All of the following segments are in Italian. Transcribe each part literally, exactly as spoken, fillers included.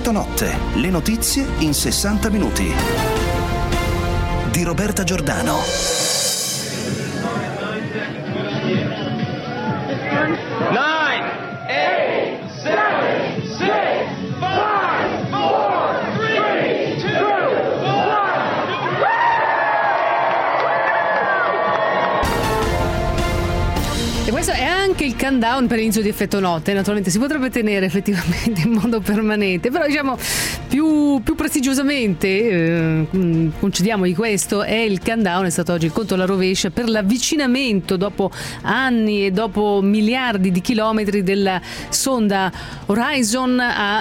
Effetto Notte, le notizie in sessanta minuti. Di Roberta Giordano. nine, eight, seven, six, five, four, three, two, E questo è anche il countdown per l'inizio di Effetto Notte. Naturalmente si potrebbe tenere effettivamente in modo permanente, però diciamo più, più prestigiosamente, eh, concediamo di questo, è il countdown, è stato oggi il conto alla rovescia per l'avvicinamento dopo anni e dopo miliardi di chilometri della sonda Horizon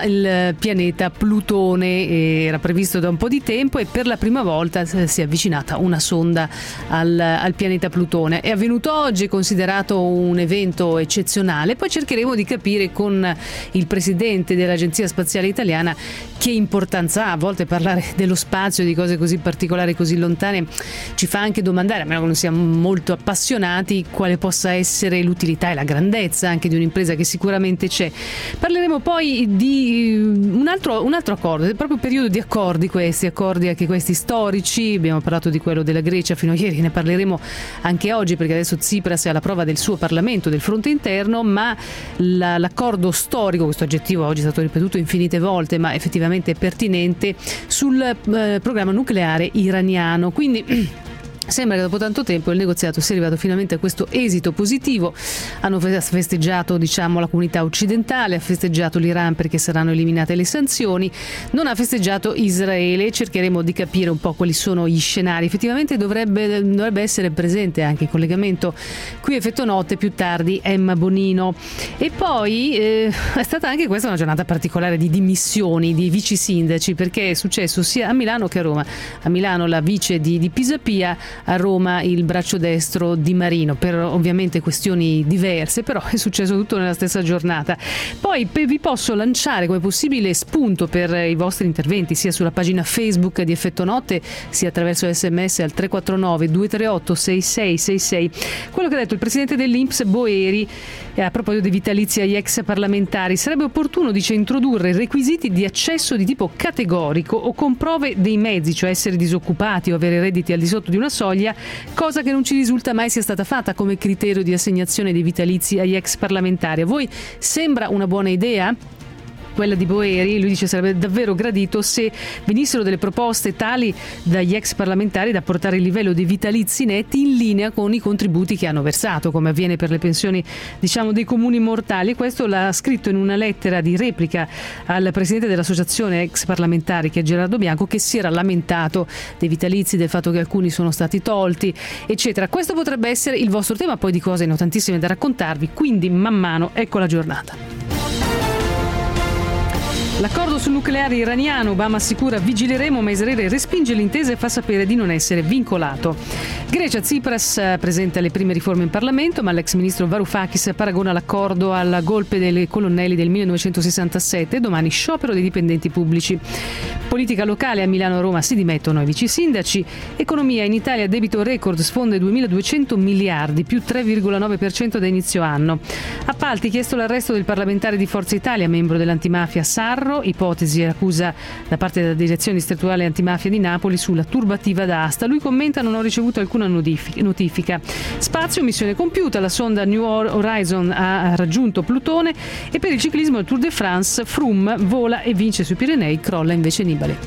al pianeta Plutone. Era previsto da un po' di tempo e per la prima volta si è avvicinata una sonda al, al pianeta Plutone. È avvenuto oggi, è considerato un evento eccezionale. Poi cercheremo di capire con il presidente dell'Agenzia Spaziale Italiana che importanza ha. A volte parlare dello spazio, di cose così particolari, così lontane, ci fa anche domandare, a meno che non siamo molto appassionati, quale possa essere l'utilità e la grandezza anche di un'impresa che sicuramente c'è. Parleremo poi di un altro, un altro accordo, è proprio un periodo di accordi questi, accordi anche questi storici. Abbiamo parlato di quello della Grecia fino a ieri, ne parleremo anche oggi perché adesso Tsipras è alla prova del suo Parlamento, del fronte interno, ma la, l'accordo storico, questo aggettivo oggi è stato ripetuto infinite volte ma effettivamente è pertinente, sul eh, programma nucleare iraniano. Quindi sembra che dopo tanto tempo il negoziato sia arrivato finalmente a questo esito positivo. Hanno festeggiato, diciamo, la comunità occidentale, ha festeggiato l'Iran perché saranno eliminate le sanzioni, non ha festeggiato Israele. Cercheremo di capire un po' quali sono gli scenari. Effettivamente dovrebbe, dovrebbe essere presente anche in collegamento qui Effetto Notte più tardi Emma Bonino. E poi eh, è stata anche questa una giornata particolare di dimissioni di vici sindaci, perché è successo sia a Milano che a Roma. A Milano la vice di, di Pisapia, a Roma il braccio destro di Marino, per ovviamente questioni diverse, però è successo tutto nella stessa giornata. Poi vi posso lanciare come possibile spunto per i vostri interventi sia sulla pagina Facebook di Effetto Notte sia attraverso sms al tre quattro nove due tre otto sei sei sei sei quello che ha detto il presidente dell'I N P S Boeri a proposito dei vitalizi agli ex parlamentari. Sarebbe opportuno, dice, introdurre requisiti di accesso di tipo categorico o con prove dei mezzi, cioè essere disoccupati o avere redditi al di sotto di una soglia, cosa che non ci risulta mai sia stata fatta come criterio di assegnazione dei vitalizi agli ex parlamentari. A voi sembra una buona idea? Quella di Boeri, lui dice sarebbe davvero gradito se venissero delle proposte tali dagli ex parlamentari da portare il livello dei vitalizi netti in linea con i contributi che hanno versato, come avviene per le pensioni, diciamo, dei comuni mortali. Questo l'ha scritto in una lettera di replica al presidente dell'associazione ex parlamentari, che è Gerardo Bianco, che si era lamentato dei vitalizi, del fatto che alcuni sono stati tolti, eccetera. Questo potrebbe essere il vostro tema, poi di cose ne ho tantissime da raccontarvi, quindi man mano ecco la giornata. L'accordo sul nucleare iraniano, Obama assicura vigileremo, ma Israele respinge l'intesa e fa sapere di non essere vincolato. Grecia, Tsipras presenta le prime riforme in Parlamento, ma l'ex ministro Varoufakis paragona l'accordo al golpe dei colonnelli del millenovecentosessantasette. Domani sciopero dei dipendenti pubblici. Politica locale, a Milano e Roma si dimettono i vici sindaci. Economia, in Italia debito record, sfonda i duemiladuecento miliardi, più tre virgola nove per cento da inizio anno. Appalti, chiesto l'arresto del parlamentare di Forza Italia, membro dell'antimafia Sarro. Ipotesi e accusa da parte della direzione distrettuale antimafia di Napoli sulla turbativa d'asta. Lui commenta: non ho ricevuto alcuna notifica. Spazio, missione compiuta, la sonda New Horizon ha raggiunto Plutone. E per il ciclismo, il Tour de France, Froome vola e vince sui Pirenei, crolla invece Nibali.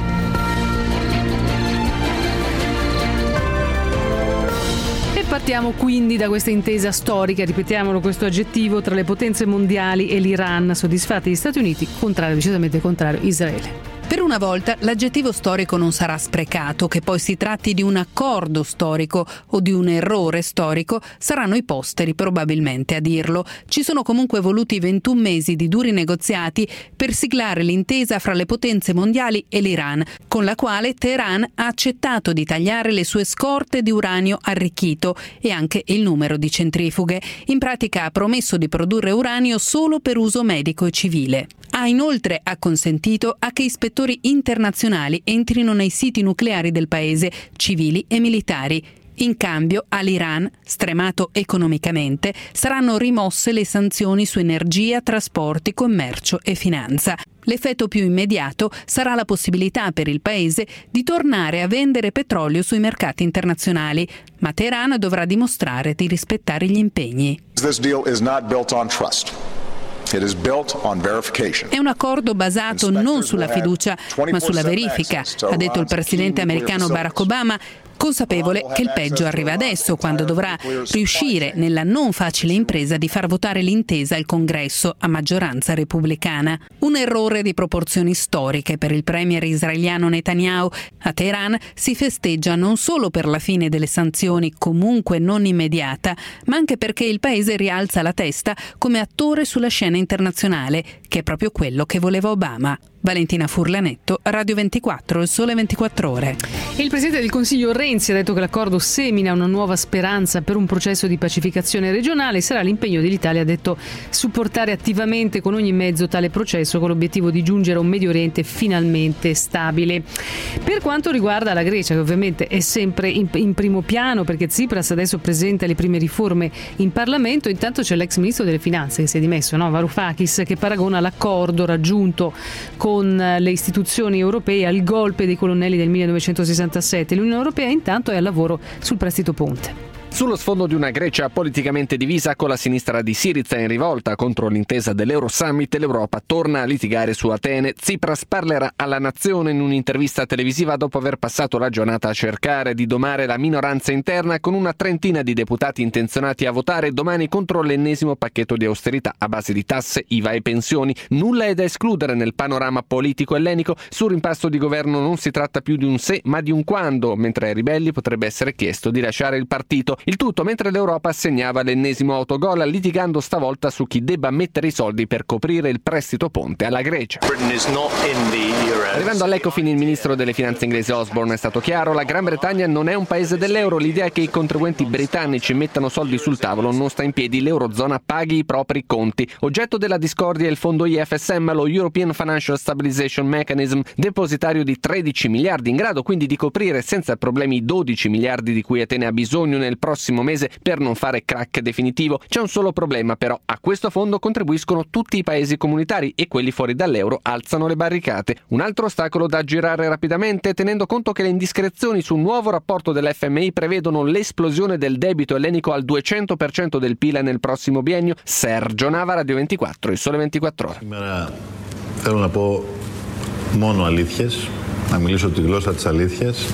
Partiamo quindi da questa intesa storica, ripetiamolo questo aggettivo, tra le potenze mondiali e l'Iran. Soddisfatti gli Stati Uniti, contrario, decisamente contrario, Israele. Per una volta l'aggettivo storico non sarà sprecato. Che poi si tratti di un accordo storico o di un errore storico saranno i posteri probabilmente a dirlo. Ci sono comunque voluti ventuno mesi di duri negoziati per siglare l'intesa fra le potenze mondiali e l'Iran, con la quale Teheran ha accettato di tagliare le sue scorte di uranio arricchito e anche il numero di centrifughe. In pratica ha promesso di produrre uranio solo per uso medico e civile. Ha inoltre acconsentito a che ispettori internazionali entrino nei siti nucleari del paese, civili e militari. In cambio, all'Iran, stremato economicamente, saranno rimosse le sanzioni su energia, trasporti, commercio e finanza. L'effetto più immediato sarà la possibilità per il paese di tornare a vendere petrolio sui mercati internazionali, ma Teheran dovrà dimostrare di rispettare gli impegni. This deal is not built on trust. It is built on verification. È un accordo basato non sulla fiducia, ma sulla verifica, ha detto il presidente americano Barack Obama, consapevole che il peggio arriva adesso, quando dovrà riuscire nella non facile impresa di far votare l'intesa al Congresso a maggioranza repubblicana. Un errore di proporzioni storiche per il premier israeliano Netanyahu. A Teheran si festeggia non solo per la fine delle sanzioni, comunque non immediata, ma anche perché il paese rialza la testa come attore sulla scena internazionale, che è proprio quello che voleva Obama. Valentina Furlanetto, Radio ventiquattro, Il Sole ventiquattro Ore. Il Presidente del Consiglio Renzi ha detto che l'accordo semina una nuova speranza per un processo di pacificazione regionale. Sarà l'impegno dell'Italia, ha detto, supportare attivamente con ogni mezzo tale processo con l'obiettivo di giungere a un Medio Oriente finalmente stabile. Per quanto riguarda la Grecia, che ovviamente è sempre in, in primo piano perché Tsipras adesso presenta le prime riforme in Parlamento, intanto c'è l'ex ministro delle Finanze che si è dimesso, no? Varoufakis, che paragona l'accordo raggiunto con le istituzioni europee al golpe dei colonnelli del millenovecentosessantasette. L'Unione Europea intanto è al lavoro sul prestito ponte. Sullo sfondo di una Grecia politicamente divisa, con la sinistra di Syriza in rivolta contro l'intesa dell'Eurosummit, l'Europa torna a litigare su Atene. Tsipras parlerà alla nazione in un'intervista televisiva dopo aver passato la giornata a cercare di domare la minoranza interna, con una trentina di deputati intenzionati a votare domani contro l'ennesimo pacchetto di austerità a base di tasse, I V A e pensioni. Nulla è da escludere nel panorama politico ellenico. Sul rimpasto di governo non si tratta più di un se, ma di un quando, mentre ai ribelli potrebbe essere chiesto di lasciare il partito. Il tutto mentre l'Europa assegnava l'ennesimo autogol, litigando stavolta su chi debba mettere i soldi per coprire il prestito ponte alla Grecia. Arrivando all'Ecofin, il ministro delle finanze inglese Osborne è stato chiaro: la Gran Bretagna non è un paese dell'euro, l'idea è che i contribuenti britannici mettano soldi sul tavolo non sta in piedi, l'Eurozona paghi i propri conti. Oggetto della discordia è il fondo I F S M, lo European Financial Stabilization Mechanism, depositario di tredici miliardi, in grado quindi di coprire senza problemi i dodici miliardi di cui Atene ha bisogno nel prossimo mese per non fare crack definitivo. C'è un solo problema però: a questo fondo contribuiscono tutti i paesi comunitari e quelli fuori dall'euro alzano le barricate. Un altro ostacolo da girare rapidamente, tenendo conto che le indiscrezioni su un nuovo rapporto dell'F M I prevedono l'esplosione del debito ellenico al duecento per cento del P I L nel prossimo biennio. Sergio Nava, Radio ventiquattro, Il Sole ventiquattro Ore. Σήμερα θέλω να πω μόνο αλήθειες, να μιλήσω τη γλώσσα της αλήθειας.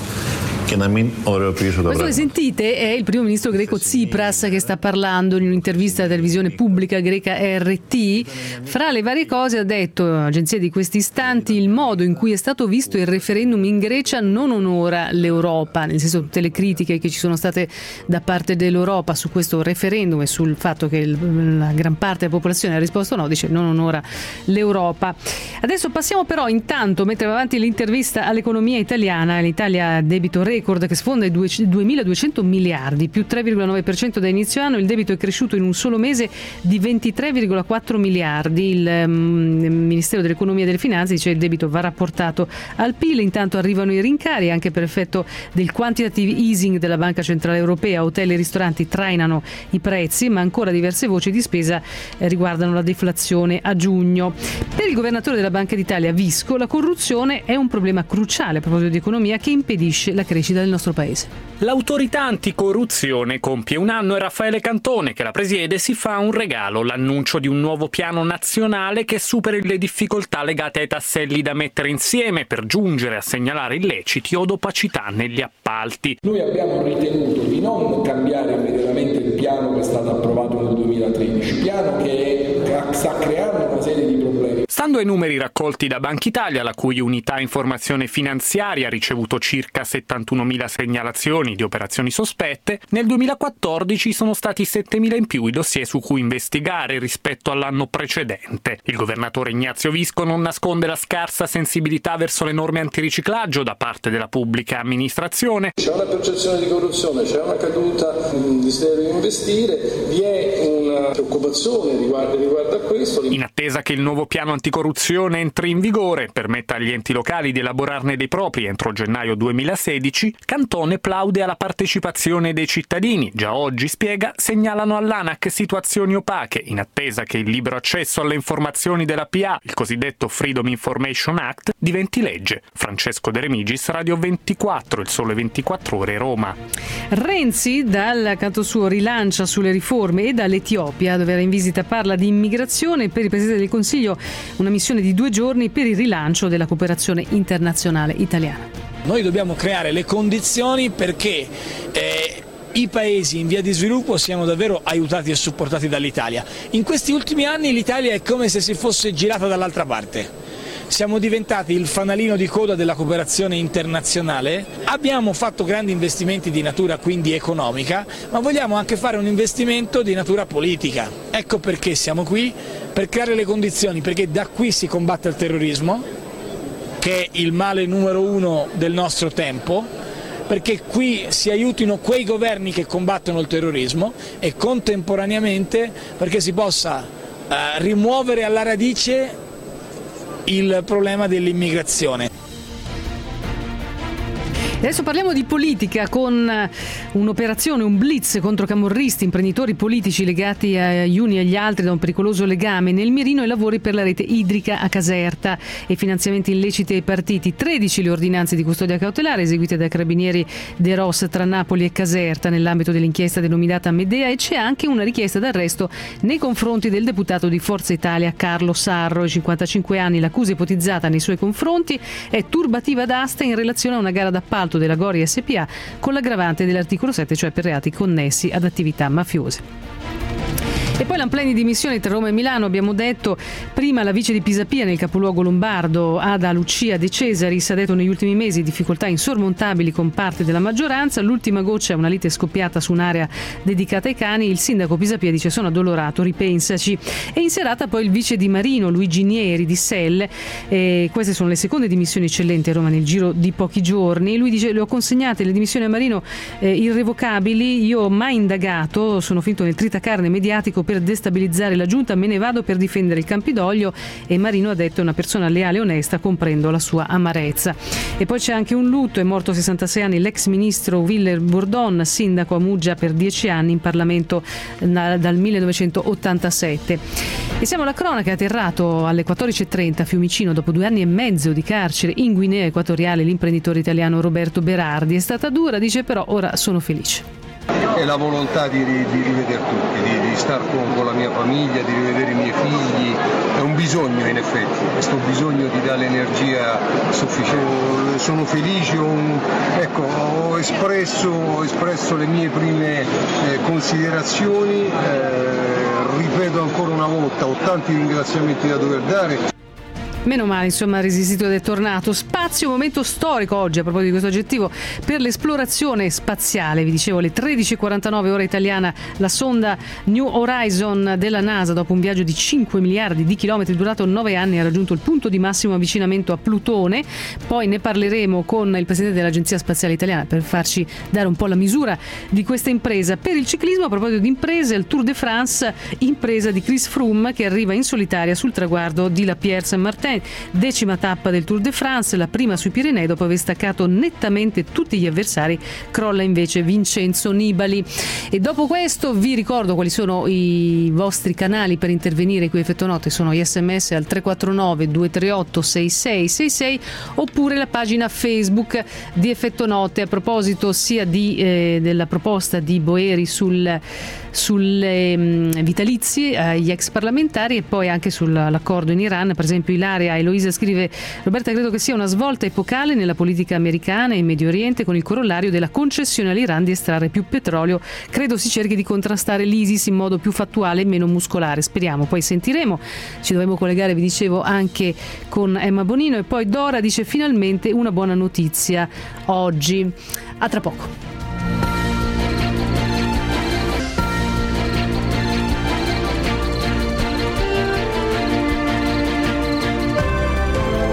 Questo che sentite è il primo ministro greco Tsipras che sta parlando in un'intervista alla televisione pubblica greca R T. Fra le varie cose ha detto, agenzia di questi istanti, il modo in cui è stato visto il referendum in Grecia non onora l'Europa, nel senso tutte le critiche che ci sono state da parte dell'Europa su questo referendum e sul fatto che la gran parte della popolazione ha risposto no, dice non onora l'Europa. Adesso passiamo però intanto, mentre va avanti l'intervista all'economia italiana, l'Italia debito record che sfonda i duemiladuecento miliardi, più tre virgola nove per cento da inizio anno. Il debito è cresciuto in un solo mese di ventitré virgola quattro miliardi. Il um, Ministero dell'Economia e delle Finanze dice che il debito va rapportato al P I L. Intanto arrivano i rincari anche per effetto del quantitative easing della Banca Centrale Europea. Hotel e ristoranti trainano i prezzi, ma ancora diverse voci di spesa eh, riguardano la deflazione a giugno. Per il governatore della Banca d'Italia Visco, la corruzione è un problema cruciale a proposito di economia che impedisce la crescita del nostro paese. L'autorità anticorruzione compie un anno e Raffaele Cantone, che la presiede, si fa un regalo: l'annuncio di un nuovo piano nazionale che superi le difficoltà legate ai tasselli da mettere insieme per giungere a segnalare illeciti o opacità negli appalti. Noi abbiamo ritenuto di non cambiare immediatamente il piano che è stato approvato nel duemilatredici, piano che sta creando una serie di problemi. Stando ai numeri raccolti da Banca Italia, la cui unità informazione finanziaria ha ricevuto circa settantunomila segnalazioni di operazioni sospette, nel duemilaquattordici sono stati settemila in più i dossier su cui investigare rispetto all'anno precedente. Il governatore Ignazio Visco non nasconde la scarsa sensibilità verso le norme antiriciclaggio da parte della pubblica amministrazione. C'è una percezione di corruzione, c'è una caduta di desiderio di investire, vi è un una preoccupazione riguardo, riguardo a questo. In attesa che il nuovo piano anticorruzione entri in vigore, permetta agli enti locali di elaborarne dei propri entro gennaio duemilasedici, Cantone plaude alla partecipazione dei cittadini. Già oggi, spiega, segnalano all'ANAC situazioni opache, in attesa che il libero accesso alle informazioni della P A, il cosiddetto Freedom Information Act, diventi legge. Francesco De Remigis, Radio ventiquattro, Il Sole ventiquattro Ore, Roma. Renzi, dal canto suo, rilancia sulle riforme e dall'Etiopia, dove era in visita, parla di immigrazione. Per il Presidente del Consiglio una missione di due giorni per il rilancio della cooperazione internazionale italiana. Noi dobbiamo creare le condizioni perché eh, i paesi in via di sviluppo siano davvero aiutati e supportati dall'Italia. In questi ultimi anni l'Italia è come se si fosse girata dall'altra parte. Siamo diventati il fanalino di coda della cooperazione internazionale, abbiamo fatto grandi investimenti di natura quindi economica, ma vogliamo anche fare un investimento di natura politica. Ecco perché siamo qui, per creare le condizioni, perché da qui si combatte il terrorismo, che è il male numero uno del nostro tempo, perché qui si aiutino quei governi che combattono il terrorismo e contemporaneamente perché si possa eh, rimuovere alla radice il problema dell'immigrazione. Adesso parliamo di politica con un'operazione, un blitz contro camorristi, imprenditori politici legati agli uni e agli altri da un pericoloso legame. Nel mirino i lavori per la rete idrica a Caserta e finanziamenti illeciti ai partiti. tredici le ordinanze di custodia cautelare eseguite dai carabinieri De Ros tra Napoli e Caserta nell'ambito dell'inchiesta denominata Medea, e c'è anche una richiesta d'arresto nei confronti del deputato di Forza Italia Carlo Sarro, cinquantacinque anni. L'accusa ipotizzata nei suoi confronti è turbativa d'asta in relazione a una gara d'appalto della Gori S P A con l'aggravante dell'articolo sette, cioè per reati connessi ad attività mafiose. E poi l'ampleni di missioni tra Roma e Milano, abbiamo detto prima. La vice di Pisapia nel capoluogo lombardo, Ada Lucia De Cesaris, ha detto negli ultimi mesi difficoltà insormontabili con parte della maggioranza. L'ultima goccia è una lite scoppiata su un'area dedicata ai cani. Il sindaco Pisapia dice: sono addolorato, ripensaci. E in serata poi il vice di Marino Luigi Nieri di Selle. E queste sono le seconde dimissioni eccellenti a Roma nel giro di pochi giorni. Lui dice: le ho consegnate le dimissioni a Marino eh, irrevocabili, io ho mai indagato, sono finito nel tritacarne mediatico per destabilizzare la giunta, me ne vado per difendere il Campidoglio. E Marino ha detto: è una persona leale e onesta, comprendo la sua amarezza. E poi c'è anche un lutto, è morto a sessantasei anni l'ex ministro Willer Bourdon, sindaco a Muggia per dieci anni, in Parlamento dal millenovecentottantasette. E siamo alla cronaca. È atterrato alle quattordici e trenta a Fiumicino dopo due anni e mezzo di carcere in Guinea Equatoriale l'imprenditore italiano Roberto Berardi. È stata dura, dice, però ora sono felice. È la volontà di, di rivedere tutti, di, di star con, con la mia famiglia, di rivedere i miei figli. È un bisogno, in effetti, questo bisogno ti dà l'energia sufficiente. Sono felice, ho, un, ecco, ho, espresso, ho espresso le mie prime eh, considerazioni, eh, ripeto ancora una volta, ho tanti ringraziamenti da dover dare. Meno male, insomma, ha resistito ed è tornato. Spazio, momento storico oggi, a proposito di questo aggettivo, per l'esplorazione spaziale. Vi dicevo, alle tredici e quarantanove ora italiana, la sonda New Horizon della NASA, dopo un viaggio di cinque miliardi di chilometri durato nove anni, ha raggiunto il punto di massimo avvicinamento a Plutone. Poi ne parleremo con il presidente dell'Agenzia Spaziale Italiana per farci dare un po' la misura di questa impresa. Per il ciclismo, a proposito di imprese, il Tour de France, impresa di Chris Froome, che arriva in solitaria sul traguardo di La Pierre-Saint-Martin. Decima tappa del Tour de France, la prima sui Pirenei. Dopo aver staccato nettamente tutti gli avversari, crolla invece Vincenzo Nibali. E dopo questo vi ricordo quali sono i vostri canali per intervenire qui a Effetto Notte. Sono gli sms al tre quattro nove due tre otto sei sei sei sei oppure la pagina Facebook di Effetto Notte. A proposito sia di, eh, della proposta di Boeri sul sulle mh, vitalizi agli ex parlamentari, e poi anche sull'accordo in Iran. Per esempio Ilaria Eloisa scrive: Roberta, credo che sia una svolta epocale nella politica americana e in Medio Oriente, con il corollario della concessione all'Iran di estrarre più petrolio. Credo si cerchi di contrastare l'ISIS in modo più fattuale e meno muscolare. Speriamo. Poi sentiremo, ci dovremo collegare, vi dicevo, anche con Emma Bonino. E poi Dora dice: finalmente una buona notizia oggi. A tra poco.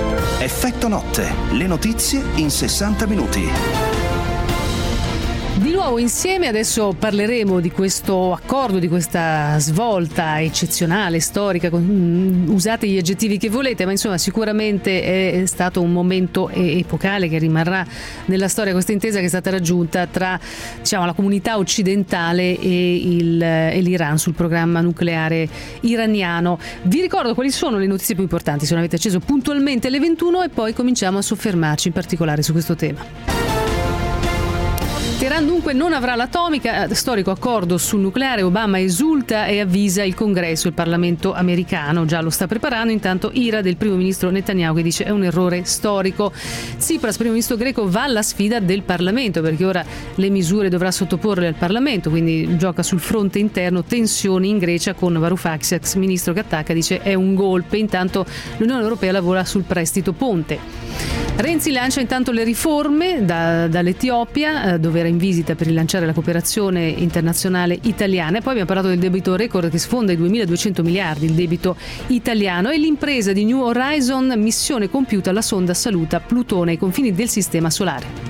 Effetto Notte, le notizie in sessanta minuti. Di nuovo insieme, adesso parleremo di questo accordo, di questa svolta eccezionale, storica, con, usate gli aggettivi che volete, ma insomma sicuramente è stato un momento epocale che rimarrà nella storia, questa intesa che è stata raggiunta tra, diciamo, la comunità occidentale e, il, e l'Iran sul programma nucleare iraniano. Vi ricordo quali sono le notizie più importanti, se non avete acceso puntualmente alle ventuno, e poi cominciamo a soffermarci in particolare su questo tema. Teheran dunque non avrà l'atomica, storico accordo sul nucleare, Obama esulta e avvisa il Congresso, il Parlamento americano, già lo sta preparando, intanto ira del primo ministro Netanyahu che dice è un errore storico. Tsipras, primo ministro greco, va alla sfida del Parlamento perché ora le misure dovrà sottoporle al Parlamento, quindi gioca sul fronte interno, tensioni in Grecia con Varoufakis, ex ministro che attacca, dice è un golpe, intanto l'Unione Europea lavora sul prestito ponte. Renzi lancia intanto le riforme da, dall'Etiopia, eh, dove era in visita per rilanciare la cooperazione internazionale italiana, e poi abbiamo parlato del debito record che sfonda i duemiladuecento miliardi, il debito italiano, e l'impresa di New Horizon, missione compiuta, la sonda saluta Plutone ai confini del sistema solare.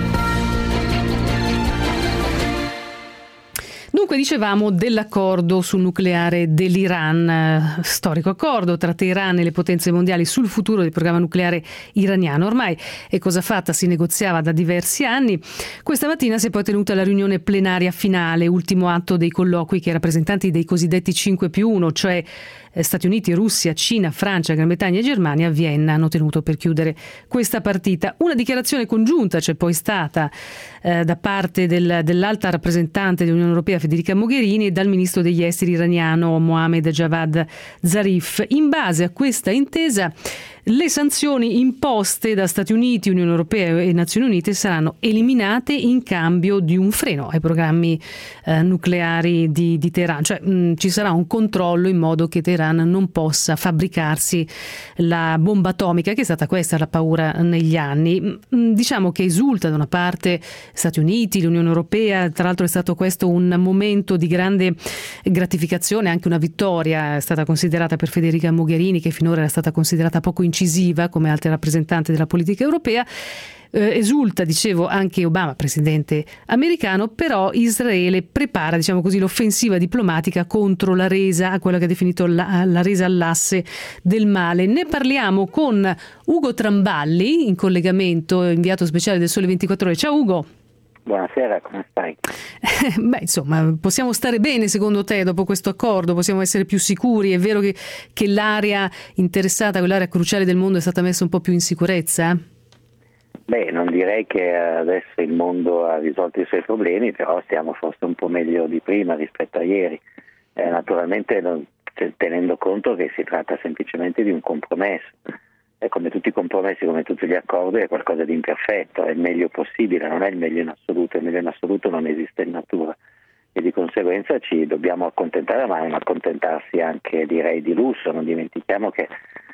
Dunque dicevamo dell'accordo sul nucleare dell'Iran, storico accordo tra Teheran e le potenze mondiali sul futuro del programma nucleare iraniano. Ormai è cosa fatta, si negoziava da diversi anni. Questa mattina si è poi tenuta la riunione plenaria finale, ultimo atto dei colloqui che i rappresentanti dei cosiddetti cinque più uno, cioè Stati Uniti, Russia, Cina, Francia, Gran Bretagna e Germania, a Vienna hanno tenuto per chiudere questa partita. Una dichiarazione congiunta c'è poi stata eh, da parte del, dell'alta rappresentante dell'Unione Europea Federica Mogherini e dal ministro degli esteri iraniano Mohammad Javad Zarif. In base a questa intesa, le sanzioni imposte da Stati Uniti, Unione Europea e Nazioni Unite saranno eliminate in cambio di un freno ai programmi eh, nucleari di, di Teheran, cioè mh, ci sarà un controllo in modo che Teheran non possa fabbricarsi la bomba atomica, che è stata questa la paura negli anni. Mh, diciamo che esulta da una parte Stati Uniti, l'Unione Europea, tra l'altro è stato questo un momento di grande gratificazione, anche una vittoria è stata considerata per Federica Mogherini, che finora era stata considerata poco incisiva come altri rappresentanti della politica europea. Eh, esulta, dicevo, anche Obama, presidente americano, però Israele prepara, diciamo così, l'offensiva diplomatica contro la resa, a quella che ha definito la, la resa all'asse del male. Ne parliamo con Ugo Tramballi, in collegamento, inviato speciale del Sole ventiquattro Ore. Ciao Ugo. Buonasera, come stai? Beh, insomma, possiamo stare bene secondo te dopo questo accordo? Possiamo essere più sicuri? È vero che, che l'area interessata, quell'area cruciale del mondo è stata messa un po' più in sicurezza? Beh, non direi che adesso il mondo ha risolto i suoi problemi, però stiamo forse un po' meglio di prima rispetto a ieri. Eh, naturalmente non, tenendo conto che si tratta semplicemente di un compromesso. E come tutti i compromessi, come tutti gli accordi, è qualcosa di imperfetto, è il meglio possibile, non è il meglio in assoluto, il meglio in assoluto non esiste in natura e di conseguenza ci dobbiamo accontentare, ma non accontentarsi anche, direi, di lusso. Non dimentichiamo che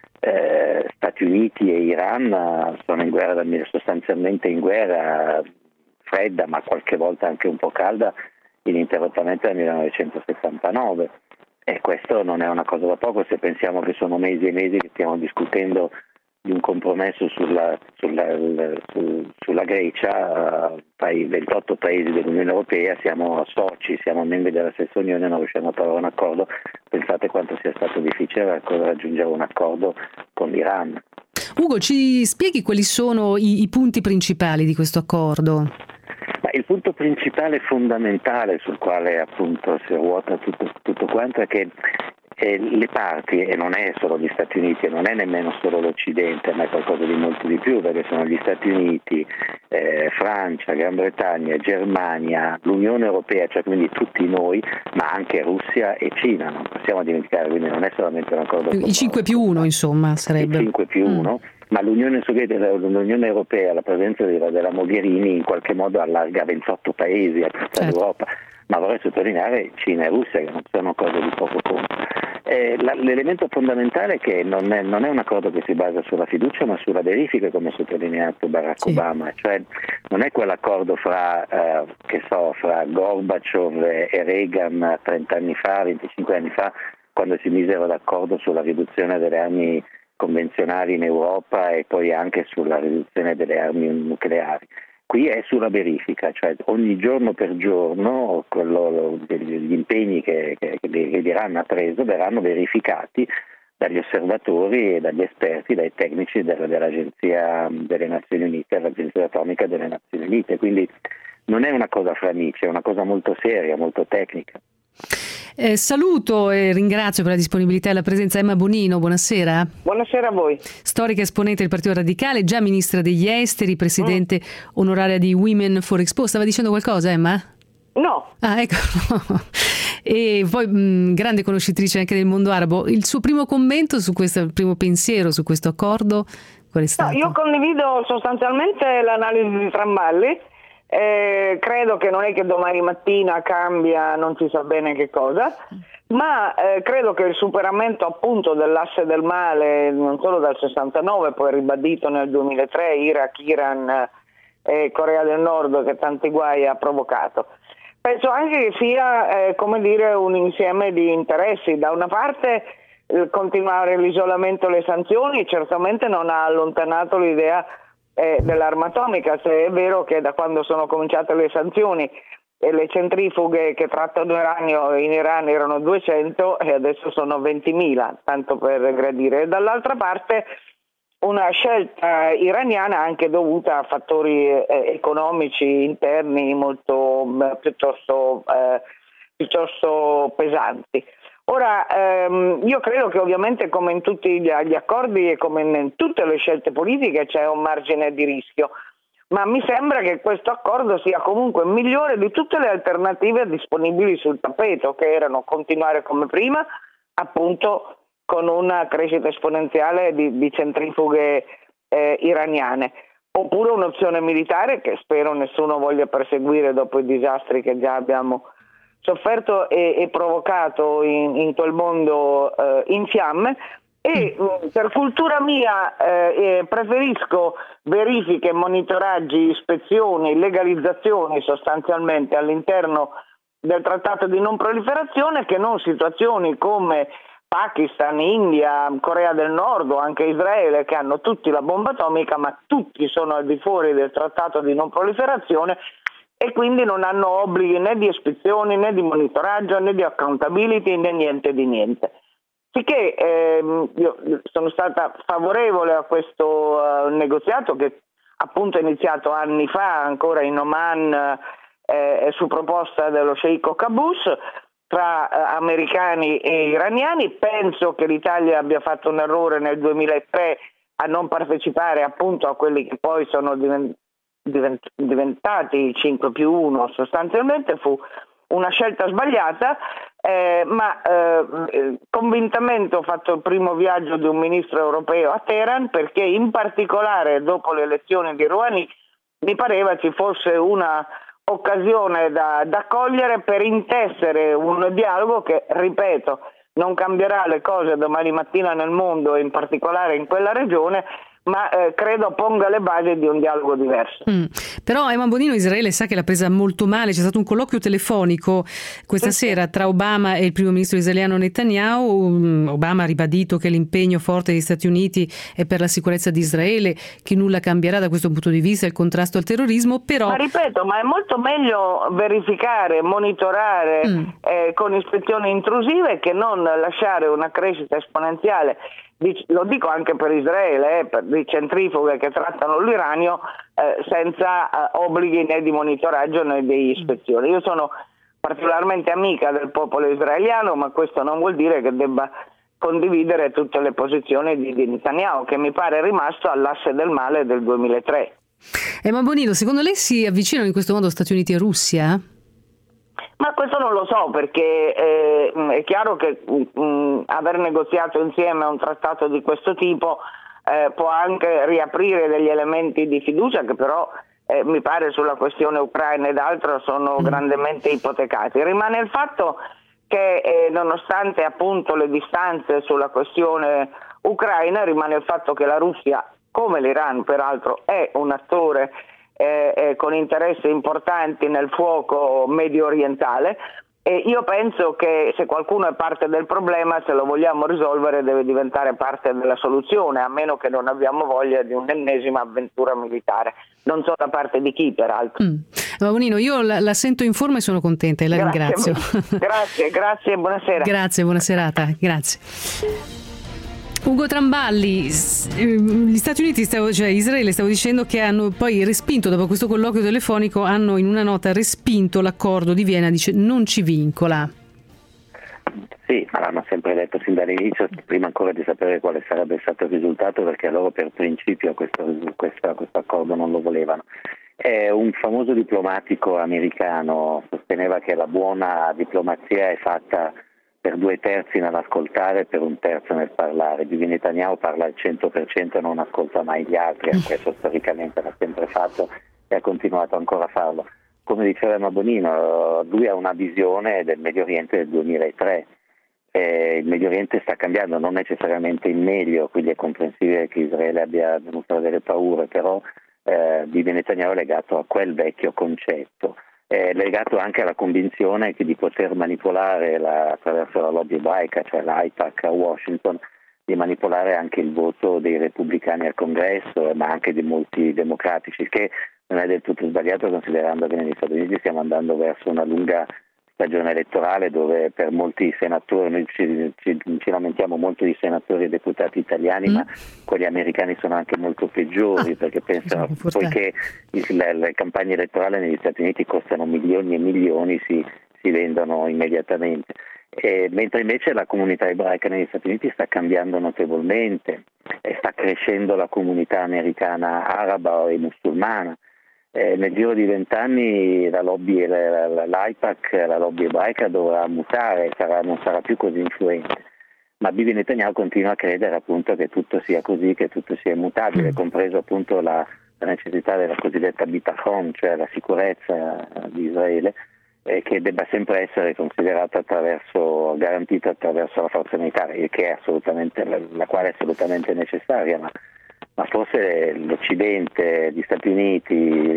eh, Stati Uniti e Iran sono in guerra, sostanzialmente in guerra fredda, ma qualche volta anche un po' calda, ininterrottamente dal millenovecentosettantanove, e questo non è una cosa da poco se pensiamo che sono mesi e mesi che stiamo discutendo di un compromesso sulla, sulla, su, sulla Grecia. Tra i ventotto paesi dell'Unione Europea siamo soci, siamo membri della stessa Unione, non riusciamo a trovare un accordo. Pensate quanto sia stato difficile raggiungere un accordo con l'Iran. Ugo, ci spieghi quali sono i, i punti principali di questo accordo? Ma il punto principale fondamentale sul quale appunto si ruota tutto, tutto quanto è che eh, le parti, e non è solo gli Stati Uniti, e non è nemmeno solo l'Occidente, ma è qualcosa di molto di più, perché sono gli Stati Uniti, eh, Francia, Gran Bretagna, Germania, l'Unione Europea, cioè quindi tutti noi, ma anche Russia e Cina, non possiamo dimenticare, quindi non è solamente un accordo. I cinque più uno, insomma, sarebbe. I cinque più uno. Mm. Ma l'Unione Sovietica, l'Unione Europea, la presenza della, della Mogherini in qualche modo allarga ventotto paesi a tutta certo. l'Europa, ma vorrei sottolineare Cina e Russia, che non sono cose di poco conto. Eh, la, l'elemento fondamentale è che non è, non è un accordo che si basa sulla fiducia, ma sulla verifica, come ha sottolineato Barack sì. Obama, cioè non è quell'accordo fra, eh, che so, fra Gorbaciov e Reagan trenta anni fa, venticinque anni fa, quando si misero d'accordo sulla riduzione delle armi convenzionali in Europa e poi anche sulla riduzione delle armi nucleari. qui è sulla verifica, cioè ogni giorno per giorno quello, gli impegni che, che, che l'Iran ha preso verranno verificati dagli osservatori e dagli esperti, dai tecnici della, dell'Agenzia delle Nazioni Unite, l'Agenzia Atomica delle Nazioni Unite, quindi non è una cosa fra amici, è una cosa molto seria, molto tecnica. Eh, saluto e ringrazio per la disponibilità e la presenza Emma Bonino, buonasera. Buonasera a voi. Storica esponente del Partito Radicale, già ministra degli esteri, presidente mm. onoraria di Women for Expo. Stava dicendo qualcosa, Emma? No. Ah, ecco. E poi mh, grande conoscitrice anche del mondo arabo. Il suo primo commento su questo, il primo pensiero su questo accordo, qual è stato? No, io condivido sostanzialmente l'analisi di Tramballi. Eh, credo che non è che domani mattina cambia non si sa bene che cosa, ma eh, credo che il superamento appunto dell'asse del male non solo dal sessantanove, poi ribadito nel duemilatré, Iraq, Iran e eh, Corea del Nord, che tanti guai ha provocato. Penso anche che sia eh, come dire un insieme di interessi. Da una parte eh, continuare l'isolamento e le sanzioni certamente non ha allontanato l'idea dell'arma atomica, se è vero che da quando sono cominciate le sanzioni e le centrifughe che trattano uranio in Iran erano duecento e adesso sono ventimila, tanto per gradire. E dall'altra parte una scelta iraniana anche dovuta a fattori eh, economici interni molto eh, piuttosto, eh, piuttosto pesanti. Ora, ehm, io credo che ovviamente come in tutti gli accordi e come in tutte le scelte politiche c'è un margine di rischio, ma mi sembra che questo accordo sia comunque migliore di tutte le alternative disponibili sul tappeto, che erano continuare come prima, appunto con una crescita esponenziale di, di centrifughe eh, iraniane, oppure un'opzione militare che spero nessuno voglia perseguire dopo i disastri che già abbiamo sofferto e, e provocato in, in quel mondo eh, in fiamme. E mh, per cultura mia eh, eh, preferisco verifiche, monitoraggi, ispezioni, legalizzazioni sostanzialmente all'interno del trattato di non proliferazione che non situazioni come Pakistan, India, Corea del Nord o anche Israele, che hanno tutti la bomba atomica ma tutti sono al di fuori del trattato di non proliferazione e quindi non hanno obblighi né di ispezioni né di monitoraggio né di accountability né niente di niente. Sicché ehm, io sono stata favorevole a questo uh, negoziato che appunto è iniziato anni fa ancora in Oman eh, su proposta dello sceicco Qaboos tra uh, americani e iraniani. Penso che l'Italia abbia fatto un errore nel duemilatré a non partecipare appunto a quelli che poi sono divent- divent- diventati cinque più uno sostanzialmente. Fu una scelta sbagliata, eh, ma eh, convintamente ho fatto il primo viaggio di un ministro europeo a Teheran perché in particolare dopo le elezioni di Rouhani mi pareva ci fosse una occasione da, da cogliere per intessere un dialogo che, ripeto, non cambierà le cose domani mattina nel mondo e in particolare in quella regione, ma eh, credo ponga le basi di un dialogo diverso. Mm. Però Emma Bonino, Israele sa che l'ha presa molto male, c'è stato un colloquio telefonico questa sì, sera tra Obama e il primo ministro israeliano Netanyahu. Obama ha ribadito che l'impegno forte degli Stati Uniti è per la sicurezza di Israele, che nulla cambierà da questo punto di vista, il contrasto al terrorismo, però... Ma ripeto, ma è molto meglio verificare, monitorare mm. eh, con ispezioni intrusive che non lasciare una crescita esponenziale. Lo dico anche per Israele, eh, per le centrifughe che trattano l'uranio eh, senza eh, obblighi né di monitoraggio né di ispezioni. Io sono particolarmente amica del popolo israeliano, ma questo non vuol dire che debba condividere tutte le posizioni di, di Netanyahu, che mi pare rimasto all'asse del male del duemilatré. Emma Bonino, secondo lei si avvicinano in questo modo Stati Uniti e Russia? Ma questo non lo so, perché eh, è chiaro che mh, aver negoziato insieme un trattato di questo tipo eh, può anche riaprire degli elementi di fiducia che però eh, mi pare sulla questione ucraina ed altro sono mm. grandemente ipotecati. Rimane il fatto che eh, nonostante appunto le distanze sulla questione ucraina, rimane il fatto che la Russia, come l'Iran peraltro, è un attore Eh, eh, con interessi importanti nel fuoco medio orientale E io penso che se qualcuno è parte del problema, se lo vogliamo risolvere deve diventare parte della soluzione, a meno che non abbiamo voglia di un'ennesima avventura militare. Non so da parte di chi, peraltro. Mm. Ma Bonino, io la, la sento in forma e sono contenta e la Grazie, ringrazio. Grazie, grazie e buonasera. Grazie, buona serata, grazie. Ugo Tramballi, gli Stati Uniti, stavo, cioè Israele, stavo dicendo che hanno poi respinto, dopo questo colloquio telefonico, hanno in una nota respinto l'accordo di Vienna, dice non ci vincola. Sì, ma l'hanno sempre detto sin dall'inizio, prima ancora di sapere quale sarebbe stato il risultato, perché loro per principio questo, questo, questo accordo non lo volevano. È un famoso diplomatico americano sosteneva che la buona diplomazia è fatta per due terzi nell'ascoltare e per un terzo nel parlare. Bibi Netanyahu parla al cento per cento e non ascolta mai gli altri, questo storicamente l'ha sempre fatto e ha continuato ancora a farlo. Come diceva Bonino, lui ha una visione del Medio Oriente del duemilatré. Eh, il Medio Oriente sta cambiando, non necessariamente in meglio, quindi è comprensibile che Israele abbia venuto a delle paure, però eh, Bibi Netanyahu è legato a quel vecchio concetto. È legato anche alla convinzione che di poter manipolare la, attraverso la lobby ebraica, cioè l'AIPAC a Washington, di manipolare anche il voto dei repubblicani al Congresso, ma anche di molti democratici, che non è del tutto sbagliato considerando che negli Stati Uniti stiamo andando verso una lunga stagione elettorale dove per molti senatori, noi ci, ci, ci lamentiamo molto di senatori e deputati italiani, mm. ma quelli americani sono anche molto peggiori, ah, perché pensano, poiché le, le campagne elettorali negli Stati Uniti costano milioni e milioni, si, si vendono immediatamente. E, mentre invece la comunità ebraica negli Stati Uniti sta cambiando notevolmente e sta crescendo la comunità americana araba e musulmana. Eh, nel giro di vent'anni la lobby, la, la, l'AIPAC, la lobby ebraica dovrà mutare, sarà, non sarà più così influente. Ma Bibi Netanyahu continua a credere appunto che tutto sia così, che tutto sia immutabile, compreso appunto la, la necessità della cosiddetta bitachon, cioè la sicurezza di Israele, eh, che debba sempre essere considerata attraverso, garantita attraverso la forza militare, che è assolutamente, la, la quale è assolutamente necessaria, ma ma forse l'Occidente, gli Stati Uniti,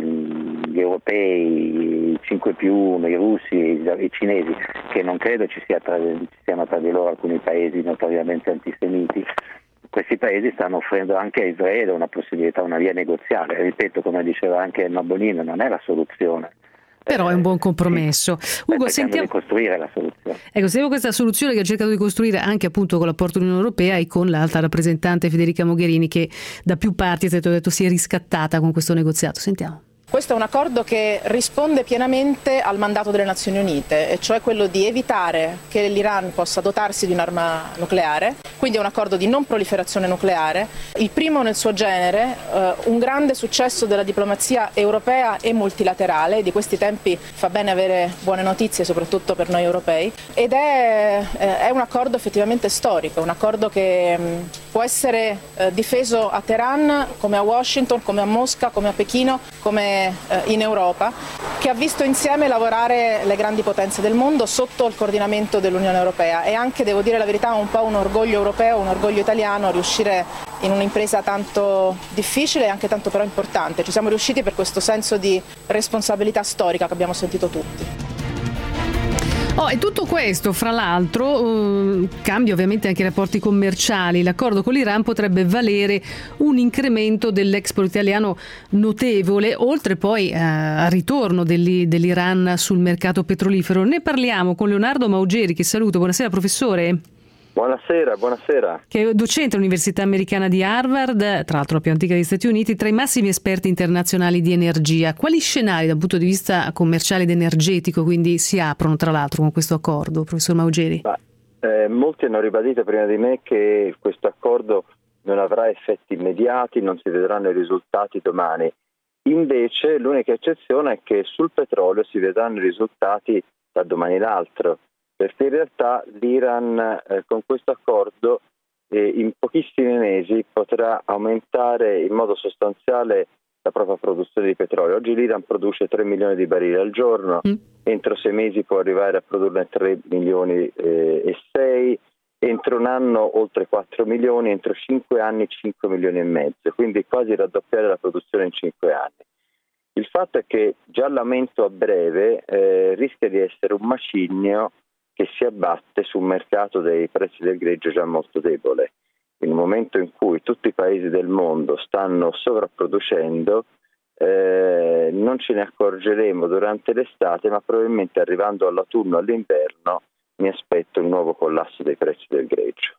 gli europei, i cinque più uno, i russi, i cinesi, che non credo ci, sia tra, ci siano tra di loro alcuni paesi notoriamente antisemiti, questi paesi stanno offrendo anche a Israele una possibilità, una via negoziale. Ripeto, come diceva anche Bonino, non è la soluzione. Però è un buon compromesso. Sì, Ugo, sentiamo di costruire la soluzione. Ecco, sentiamo questa soluzione che ha cercato di costruire anche appunto con l'apporto dell'Unione Europea e con l'alta rappresentante Federica Mogherini, che da più parti, è detto, si è riscattata con questo negoziato. Sentiamo. Questo è un accordo che risponde pienamente al mandato delle Nazioni Unite, e cioè quello di evitare che l'Iran possa dotarsi di un'arma nucleare, quindi è un accordo di non proliferazione nucleare, il primo nel suo genere, eh, un grande successo della diplomazia europea e multilaterale. Di questi tempi fa bene avere buone notizie, soprattutto per noi europei, ed è, eh, è un accordo effettivamente storico, un accordo che mh, può essere eh, difeso a Teheran, come a Washington, come a Mosca, come a Pechino, come in Europa, che ha visto insieme lavorare le grandi potenze del mondo sotto il coordinamento dell'Unione Europea. E anche, devo dire la verità, un po' un orgoglio europeo, un orgoglio italiano riuscire in un'impresa tanto difficile e anche tanto però importante. Ci siamo riusciti per questo senso di responsabilità storica che abbiamo sentito tutti. Oh, e tutto questo, fra l'altro, eh, cambia ovviamente anche i rapporti commerciali. L'accordo con l'Iran potrebbe valere un incremento dell'export italiano notevole, oltre poi eh, al ritorno dell'i, dell'Iran sul mercato petrolifero. Ne parliamo con Leonardo Maugeri, che saluto. Buonasera, professore. Buonasera, buonasera. Che è docente all'Università Americana di Harvard, tra l'altro la più antica degli Stati Uniti, tra i massimi esperti internazionali di energia. Quali scenari dal punto di vista commerciale ed energetico quindi si aprono tra l'altro con questo accordo, professor Maugeri? Ma, eh, molti hanno ribadito prima di me che questo accordo non avrà effetti immediati, non si vedranno i risultati domani. Invece l'unica eccezione è che sul petrolio si vedranno i risultati da domani l'altro. Perché in realtà l'Iran eh, con questo accordo eh, in pochissimi mesi potrà aumentare in modo sostanziale la propria produzione di petrolio. Oggi l'Iran produce tre milioni di barili al giorno, mm. entro sei mesi può arrivare a produrne tre milioni eh, e sei, entro un anno oltre quattro milioni, entro cinque anni cinque milioni e mezzo, quindi quasi raddoppiare la produzione in cinque anni. Il fatto è che già l'aumento a breve eh, rischia di essere un macigno che si abbatte su un mercato dei prezzi del greggio già molto debole. In un momento in cui tutti i paesi del mondo stanno sovrapproducendo, eh, non ce ne accorgeremo durante l'estate, ma probabilmente arrivando all'autunno, all'inverno, mi aspetto il nuovo collasso dei prezzi del greggio.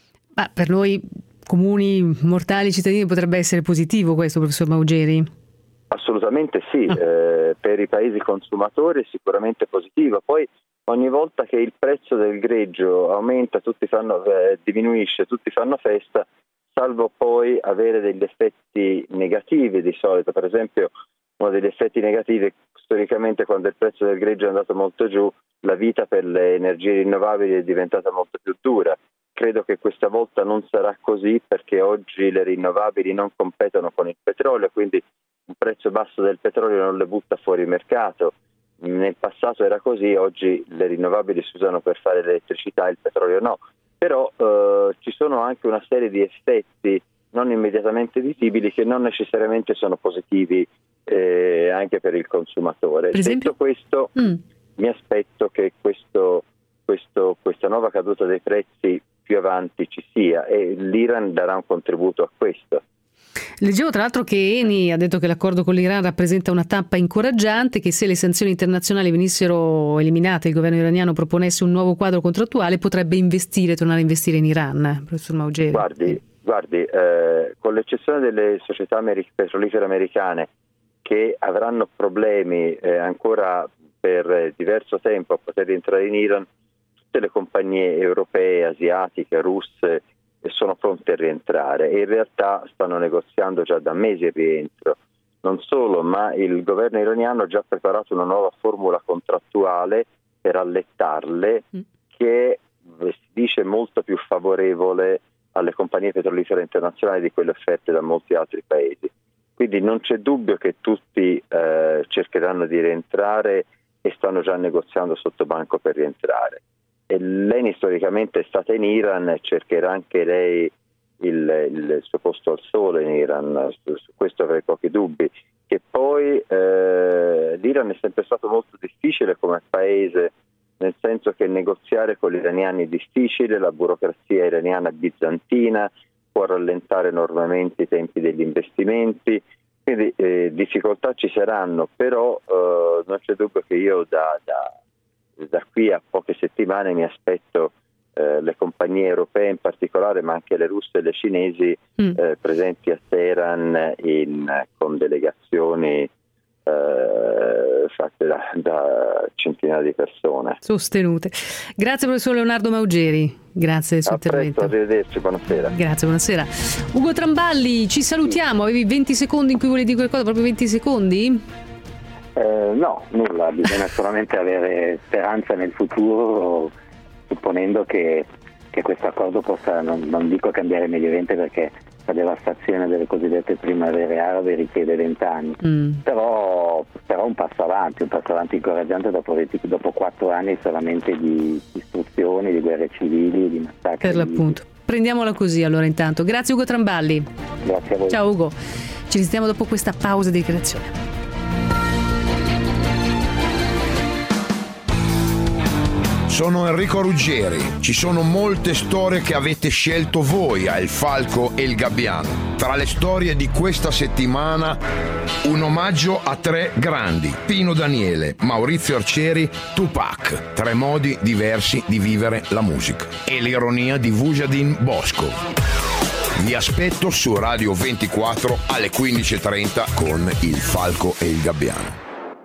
Ma per noi comuni, mortali, cittadini potrebbe essere positivo questo, professor Maugeri? Assolutamente sì, ah. eh, per i paesi consumatori è sicuramente positivo. Poi ogni volta che il prezzo del greggio aumenta, tutti fanno, eh, diminuisce, tutti fanno festa, salvo poi avere degli effetti negativi di solito. Per esempio, uno degli effetti negativi storicamente, quando il prezzo del greggio è andato molto giù, la vita per le energie rinnovabili è diventata molto più dura. Credo che questa volta non sarà così, perché oggi le rinnovabili non competono con il petrolio, quindi un prezzo basso del petrolio non le butta fuori il mercato. Nel passato era così, oggi le rinnovabili si usano per fare l'elettricità, il petrolio no. Però eh, ci sono anche una serie di effetti non immediatamente visibili che non necessariamente sono positivi eh, anche per il consumatore. Per esempio? Detto questo, mm. mi aspetto che questo, questo, questa nuova caduta dei prezzi più avanti ci sia, e l'Iran darà un contributo a questo. Leggevo tra l'altro che Eni ha detto che l'accordo con l'Iran rappresenta una tappa incoraggiante, che se le sanzioni internazionali venissero eliminate, il governo iraniano proponesse un nuovo quadro contrattuale, potrebbe investire, tornare a investire in Iran. Professor Maugeri. Guardi, guardi eh, con l'eccezione delle società americ- petrolifere americane, che avranno problemi eh, ancora per diverso tempo a poter entrare in Iran, tutte le compagnie europee, asiatiche, russe sono pronte a rientrare, e in realtà stanno negoziando già da mesi il rientro. Non solo, ma il governo iraniano ha già preparato una nuova formula contrattuale per allettarle, mm. che si dice molto più favorevole alle compagnie petrolifere internazionali di quelle offerte da molti altri paesi. Quindi non c'è dubbio che tutti eh, cercheranno di rientrare e stanno già negoziando sotto banco per rientrare. E L'Eni storicamente è stata in Iran e cercherà anche lei il, il suo posto al sole in Iran, su, su questo avrei pochi dubbi. Che poi eh, l'Iran è sempre stato molto difficile come paese, nel senso che negoziare con gli iraniani è difficile, la burocrazia iraniana è bizantina, può rallentare enormemente i tempi degli investimenti, quindi eh, difficoltà ci saranno, però eh, non c'è dubbio che io da, da, da qui a poche settimane mi aspetto eh, le compagnie europee in particolare, ma anche le russe e le cinesi mm. eh, presenti a Teheran in, con delegazioni Eh, fatte da, da centinaia di persone sostenute. Grazie professor Leonardo Maugeri, grazie del suo a presto, intervento. Arrivederci, buonasera. Grazie, buonasera. Ugo Tramballi, ci salutiamo. Avevi venti secondi in cui volevi dire qualcosa, proprio venti secondi? Eh, no, nulla, bisogna solamente avere speranza nel futuro, supponendo che, che questo accordo possa, non, non dico cambiare il Medio Oriente, perché la devastazione delle cosiddette primavere arabe richiede vent'anni, mm. però, però un passo avanti, un passo avanti incoraggiante dopo, dopo quattro anni solamente di distruzioni, di guerre civili, di massacri. Per l'appunto. Prendiamola così allora intanto. Grazie Ugo Tramballi. Grazie a voi. Ciao Ugo. Ci risentiamo dopo questa pausa di creazione. Sono Enrico Ruggeri. Ci sono molte storie che avete scelto voi a Il Falco e il Gabbiano. Tra le storie di questa settimana, un omaggio a tre grandi: Pino Daniele, Maurizio Arcieri, Tupac. Tre modi diversi di vivere la musica. E l'ironia di Vujadin Bosco. Vi aspetto su Radio ventiquattro alle quindici e trenta con Il Falco e il Gabbiano.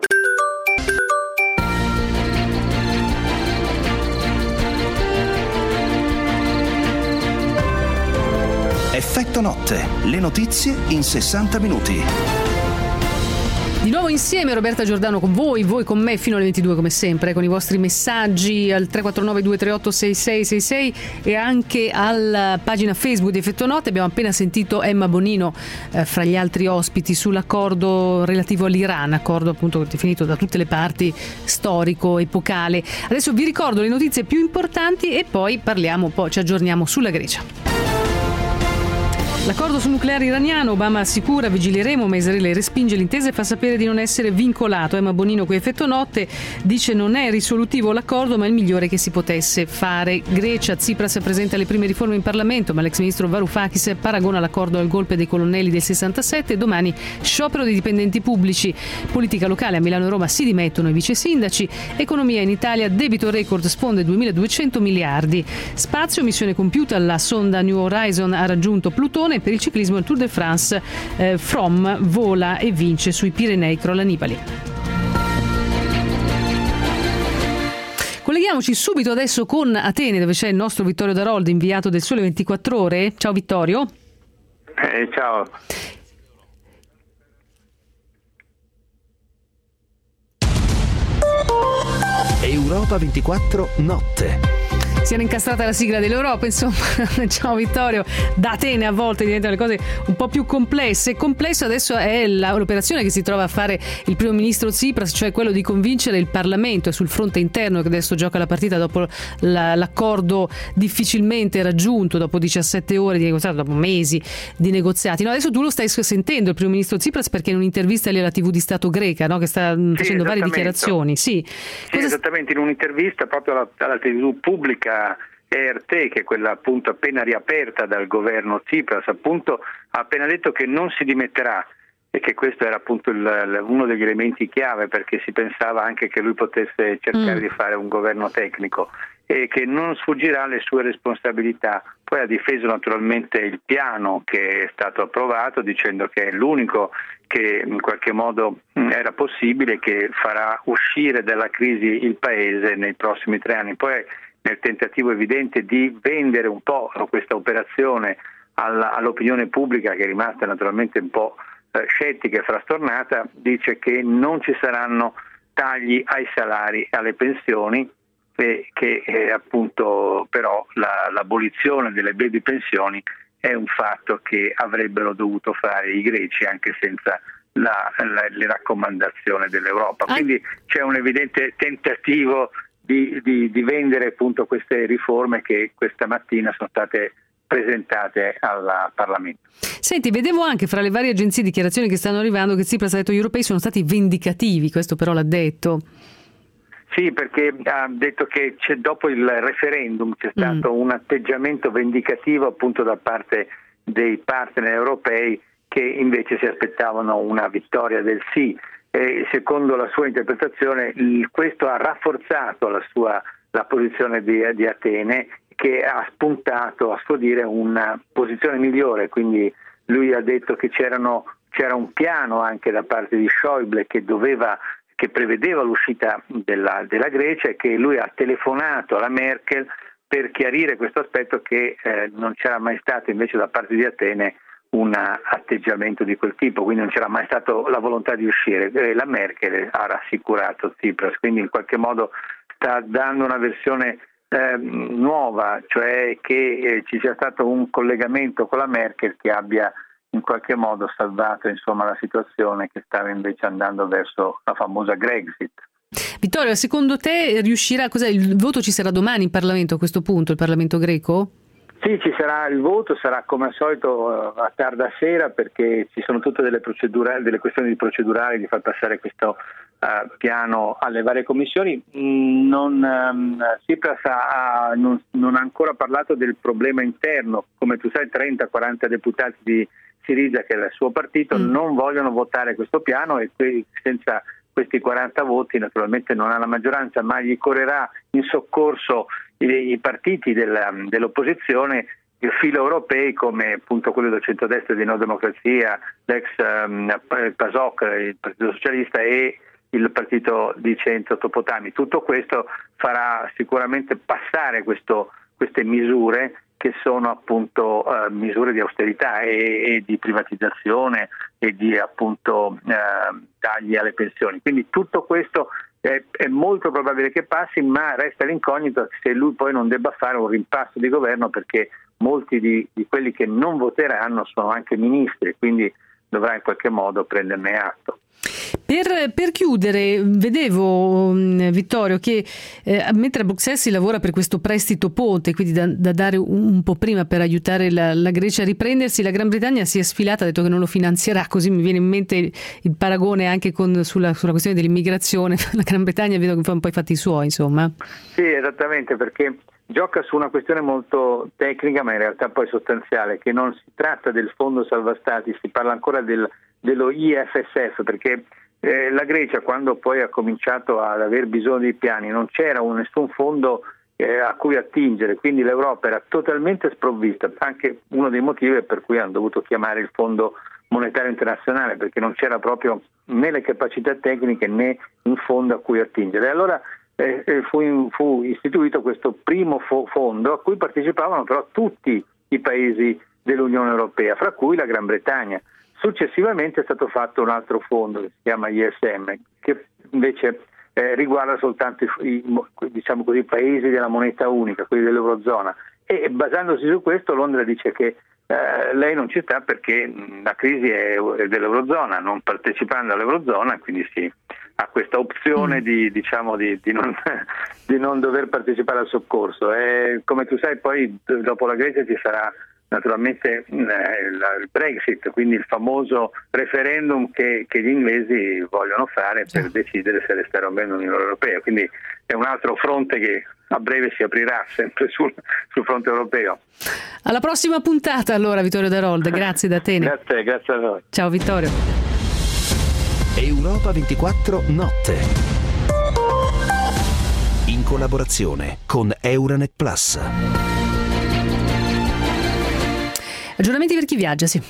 Effetto notte, le notizie in sessanta minuti. Di nuovo insieme Roberta Giordano con voi, voi con me fino alle ventidue come sempre, con i vostri messaggi al tre quattro nove due tre otto sei sei sei sei e anche alla pagina Facebook di Effetto Notte. Abbiamo appena sentito Emma Bonino eh, fra gli altri ospiti sull'accordo relativo all'Iran, accordo appunto definito da tutte le parti storico, epocale. Adesso vi ricordo le notizie più importanti e poi parliamo, poi ci aggiorniamo sulla Grecia. L'accordo sul nucleare iraniano, Obama assicura, vigileremo, ma Israele respinge l'intesa e fa sapere di non essere vincolato. Emma Bonino con Effetto Notte dice non è risolutivo l'accordo, ma il migliore che si potesse fare. Grecia, Tsipras presenta le prime riforme in Parlamento, ma l'ex ministro Varoufakis paragona l'accordo al golpe dei colonnelli del sessantasette. Domani sciopero dei dipendenti pubblici. Politica locale, a Milano e Roma si dimettono i vice sindaci. Economia in Italia, debito record sfonda duemiladuecento miliardi. Spazio, missione compiuta, la sonda New Horizon ha raggiunto Plutone. Per il ciclismo il Tour de France, eh, Froome vola e vince sui Pirenei, crolla Nibali. Colleghiamoci subito adesso con Atene, dove c'è il nostro Vittorio Darold, inviato del Sole ventiquattro Ore. Ciao Vittorio. Eh, ciao. Europa ventiquattro Notte. Si era incastrata la sigla dell'Europa, insomma. Ciao Vittorio. Da Atene a volte diventano le cose un po' più complesse. Complesso adesso è la, l'operazione che si trova a fare il primo ministro Tsipras, cioè quello di convincere il Parlamento, e sul fronte interno che adesso gioca la partita dopo la, l'accordo difficilmente raggiunto dopo diciassette ore di negoziati, dopo mesi di negoziati. No, adesso tu lo stai sentendo il primo ministro Tsipras, perché in un'intervista alla tivù di Stato greca, no, che sta sì, facendo varie dichiarazioni. Sì, sì Cosa... esattamente, in un'intervista proprio alla, alla tivù pubblica E R T, che è quella appunto appena riaperta dal governo Tsipras, appunto ha appena detto che non si dimetterà, e che questo era appunto il, uno degli elementi chiave, perché si pensava anche che lui potesse cercare mm. di fare un governo tecnico, e che non sfuggirà alle sue responsabilità. Poi ha difeso naturalmente il piano che è stato approvato, dicendo che è l'unico che in qualche modo era possibile, che farà uscire dalla crisi il paese nei prossimi tre anni. Poi nel tentativo evidente di vendere un po' questa operazione alla, all'opinione pubblica, che è rimasta naturalmente un po' eh, scettica e frastornata, dice che non ci saranno tagli ai salari e alle pensioni, e che eh, appunto però la, l'abolizione delle baby pensioni è un fatto che avrebbero dovuto fare i greci anche senza la, la, le raccomandazioni dell'Europa. Quindi c'è un evidente tentativo Di, di, di vendere appunto queste riforme che questa mattina sono state presentate al Parlamento. Senti, vedevo anche fra le varie agenzie di dichiarazioni che stanno arrivando che Tsipras ha detto gli europei sono stati vendicativi, questo però l'ha detto. Sì, perché ha detto che c'è, dopo il referendum c'è stato mm. un atteggiamento vendicativo appunto da parte dei partner europei, che invece si aspettavano una vittoria del sì. E secondo la sua interpretazione questo ha rafforzato la sua la posizione di, di Atene, che ha spuntato a suo dire una posizione migliore. Quindi lui ha detto che c'erano, c'era un piano anche da parte di Schäuble che doveva che prevedeva l'uscita della, della Grecia, e che lui ha telefonato alla Merkel per chiarire questo aspetto, che eh, non c'era mai stato invece da parte di Atene un atteggiamento di quel tipo, quindi non c'era mai stata la volontà di uscire. E la Merkel ha rassicurato Tsipras, quindi in qualche modo sta dando una versione eh, nuova, cioè che eh, ci sia stato un collegamento con la Merkel che abbia in qualche modo salvato insomma la situazione che stava invece andando verso la famosa Grexit. Vittorio, secondo te riuscirà, cos'è, il voto ci sarà domani in Parlamento a questo punto, il Parlamento greco? Sì, ci sarà il voto, sarà come al solito a tarda sera, perché ci sono tutte delle procedure, delle questioni procedurali di far passare questo uh, piano alle varie commissioni. Non, um, Tsipras ha, non, non ha ancora parlato del problema interno. Come tu sai, trenta quaranta deputati di Syriza, che è il suo partito, mm. non vogliono votare questo piano, e que- senza questi quaranta voti naturalmente non ha la maggioranza, ma gli correrà in soccorso i, i partiti della, dell'opposizione, i filo europei, come appunto quello del centrodestra di Neo Democrazia, l'ex um, PASOK, il Partito Socialista, e il partito di centro Topotami. Tutto questo farà sicuramente passare questo, queste misure, che sono appunto uh, misure di austerità e, e di privatizzazione e di appunto uh, tagli alle pensioni. Quindi tutto questo è, è molto probabile che passi, ma resta l'incognito se lui poi non debba fare un rimpasto di governo, perché molti di, di quelli che non voteranno sono anche ministri, quindi dovrà in qualche modo prenderne atto. Per, per chiudere, vedevo Vittorio che eh, mentre a Bruxelles si lavora per questo prestito ponte, quindi da, da dare un, un po' prima per aiutare la, la Grecia a riprendersi, la Gran Bretagna si è sfilata, ha detto che non lo finanzierà, così mi viene in mente il, il paragone anche con, sulla, sulla questione dell'immigrazione. La Gran Bretagna vedo che fa un po' i fatti suoi, insomma. Sì, esattamente, perché gioca su una questione molto tecnica ma in realtà poi sostanziale, che non si tratta del fondo salva stati, si parla ancora del, dello I F S F, perché eh, la Grecia, quando poi ha cominciato ad aver bisogno di piani, non c'era un, nessun fondo eh, a cui attingere, quindi l'Europa era totalmente sprovvista, anche uno dei motivi per cui hanno dovuto chiamare il Fondo Monetario Internazionale, perché non c'era proprio né le capacità tecniche né un fondo a cui attingere. Allora eh, fu, fu istituito questo primo fo- fondo a cui partecipavano però tutti i paesi dell'Unione Europea, fra cui la Gran Bretagna. Successivamente è stato fatto un altro fondo che si chiama I S M, che invece eh, riguarda soltanto i, i diciamo così, paesi della moneta unica, quelli dell'Eurozona, e basandosi su questo Londra dice che eh, lei non ci sta perché la crisi è, è dell'Eurozona, non partecipando all'Eurozona, quindi si ha questa opzione mm. di, diciamo, di, di, non, di non dover partecipare al soccorso. E, come tu sai, poi dopo la Grecia ci sarà naturalmente eh, il Brexit, quindi il famoso referendum che, che gli inglesi vogliono fare per decidere se restare o meno nell'Unione Europea, quindi è un altro fronte che a breve si aprirà sempre sul, sul fronte europeo. Alla prossima puntata allora, Vittorio Darold, grazie da Atene. Grazie, grazie a voi. Ciao Vittorio. Europa ventiquattro Notte, in collaborazione con Euranet Plus. Aggiornamenti per chi viaggia, sì.